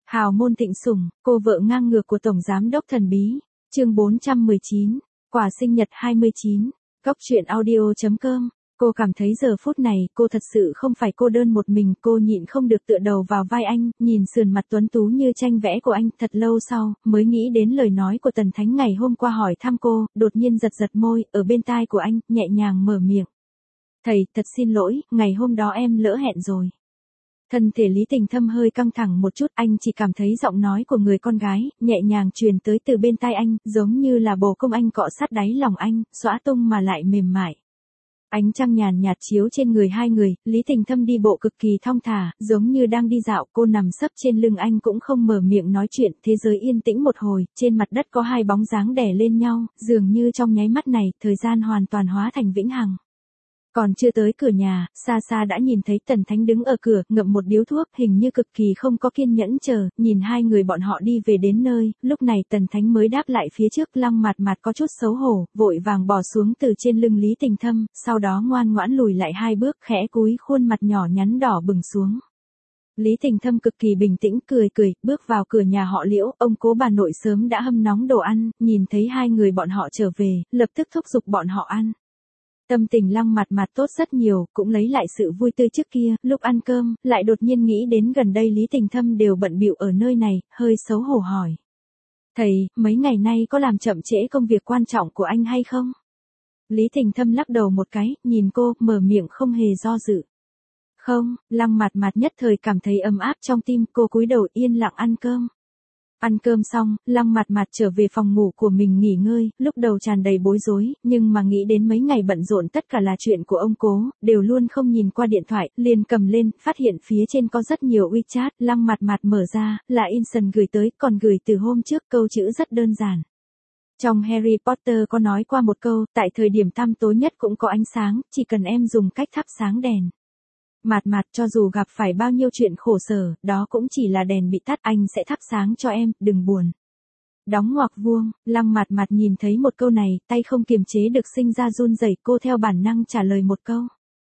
Hào môn thịnh sủng, cô vợ ngang ngược của Tổng Giám đốc thần bí. Chương 419. Quà sinh nhật 29. Cóc truyện audio.com. Cô cảm thấy giờ phút này cô thật sự không phải cô đơn một mình. Cô nhịn không được tựa đầu vào vai anh, nhìn sườn mặt tuấn tú như tranh vẽ của anh. Thật lâu sau, mới nghĩ đến lời nói của Tần Thánh ngày hôm qua hỏi thăm cô. Đột nhiên giật giật môi, ở bên tai của anh, nhẹ nhàng mở miệng. Thầy, thật xin lỗi, ngày hôm đó em lỡ hẹn rồi. Thân thể Lý Tình Thâm hơi căng thẳng một chút, anh chỉ cảm thấy giọng nói của người con gái, nhẹ nhàng truyền tới từ bên tai anh, giống như là bồ công anh cọ sát đáy lòng anh, xõa tung mà lại mềm mại. Ánh trăng nhàn nhạt chiếu trên người hai người, Lý Tình Thâm đi bộ cực kỳ thong thả, giống như đang đi dạo, cô nằm sấp trên lưng anh cũng không mở miệng nói chuyện, thế giới yên tĩnh một hồi, trên mặt đất có hai bóng dáng đè lên nhau, dường như trong nháy mắt này, thời gian hoàn toàn hóa thành vĩnh hằng. Còn chưa tới cửa nhà, xa xa đã nhìn thấy Tần Thánh đứng ở cửa, ngậm một điếu thuốc, hình như cực kỳ không có kiên nhẫn chờ, nhìn hai người bọn họ đi về đến nơi, lúc này Tần Thánh mới đáp lại phía trước, Lăng Mạt Mạt có chút xấu hổ, vội vàng bò xuống từ trên lưng Lý Tình Thâm, sau đó ngoan ngoãn lùi lại hai bước, khẽ cúi khuôn mặt nhỏ nhắn đỏ bừng xuống. Lý Tình Thâm cực kỳ bình tĩnh, cười, bước vào cửa nhà họ Liễu, ông cố bà nội sớm đã hâm nóng đồ ăn, nhìn thấy hai người bọn họ trở về, lập tức thúc giục bọn họ ăn. Tâm tình Lăng Mạt Mạt tốt rất nhiều, cũng lấy lại sự vui tươi trước kia, lúc ăn cơm, lại đột nhiên nghĩ đến gần đây Lý Tình Thâm đều bận bịu ở nơi này, hơi xấu hổ hỏi. Thầy, mấy ngày nay có làm chậm trễ công việc quan trọng của anh hay không? Lý Tình Thâm lắc đầu một cái, nhìn cô, mở miệng không hề do dự. Không, Lăng Mạt Mạt nhất thời cảm thấy ấm áp trong tim, cô cúi đầu yên lặng ăn cơm. Ăn cơm xong, Lăng Mạt Mạt trở về phòng ngủ của mình nghỉ ngơi, lúc đầu tràn đầy bối rối, nhưng mà nghĩ đến mấy ngày bận rộn tất cả là chuyện của ông cố, đều luôn không nhìn qua điện thoại, liền cầm lên, phát hiện phía trên có rất nhiều WeChat, Lăng Mạt Mạt mở ra, là Inson gửi tới, còn gửi từ hôm trước, câu chữ rất đơn giản. Trong Harry Potter có nói qua một câu, tại thời điểm tăm tối nhất cũng có ánh sáng, chỉ cần em dùng cách thắp sáng đèn. Mạt Mạt, cho dù gặp phải bao nhiêu chuyện khổ sở, đó cũng chỉ là đèn bị tắt, anh sẽ thắp sáng cho em, đừng buồn. Đóng ngoặc vuông, Lăng Mạt Mạt nhìn thấy một câu này, tay không kiềm chế được sinh ra run rẩy, cô theo bản năng trả lời một câu.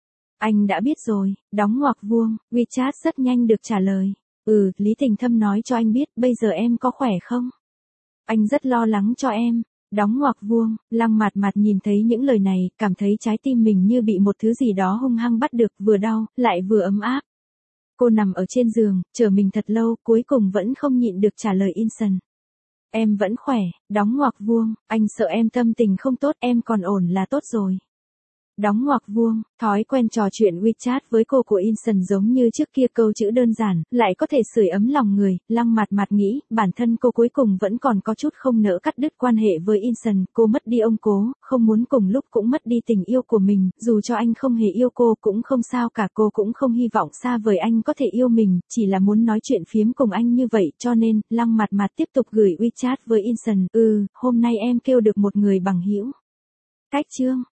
Anh đã biết rồi, đóng ngoặc vuông, WeChat rất nhanh được trả lời. Lý Tình Thâm nói cho anh biết, bây giờ em có khỏe không? Anh rất lo lắng cho em. Đóng ngoặc vuông, Lăng Mạt Mạt nhìn thấy những lời này, cảm thấy trái tim mình như bị một thứ gì đó hung hăng bắt được, vừa đau, lại vừa ấm áp. Cô nằm ở trên giường, chờ mình thật lâu, cuối cùng vẫn không nhịn được trả lời Inson. Em vẫn khỏe, đóng ngoặc vuông, anh sợ em tâm tình không tốt, em còn ổn là tốt rồi. Đóng ngoặc vuông, thói quen trò chuyện WeChat với cô của Inson giống như trước kia, câu chữ đơn giản, lại có thể sưởi ấm lòng người, Lăng Mạt Mạt nghĩ, bản thân cô cuối cùng vẫn còn có chút không nỡ cắt đứt quan hệ với Inson, cô mất đi ông cố, không muốn cùng lúc cũng mất đi tình yêu của mình, dù cho anh không hề yêu cô cũng không sao cả, cô cũng không hy vọng xa vời anh có thể yêu mình, chỉ là muốn nói chuyện phiếm cùng anh như vậy, cho nên, Lăng Mạt Mạt tiếp tục gửi WeChat với Inson, hôm nay em kêu được một người bằng hữu. Cách chương.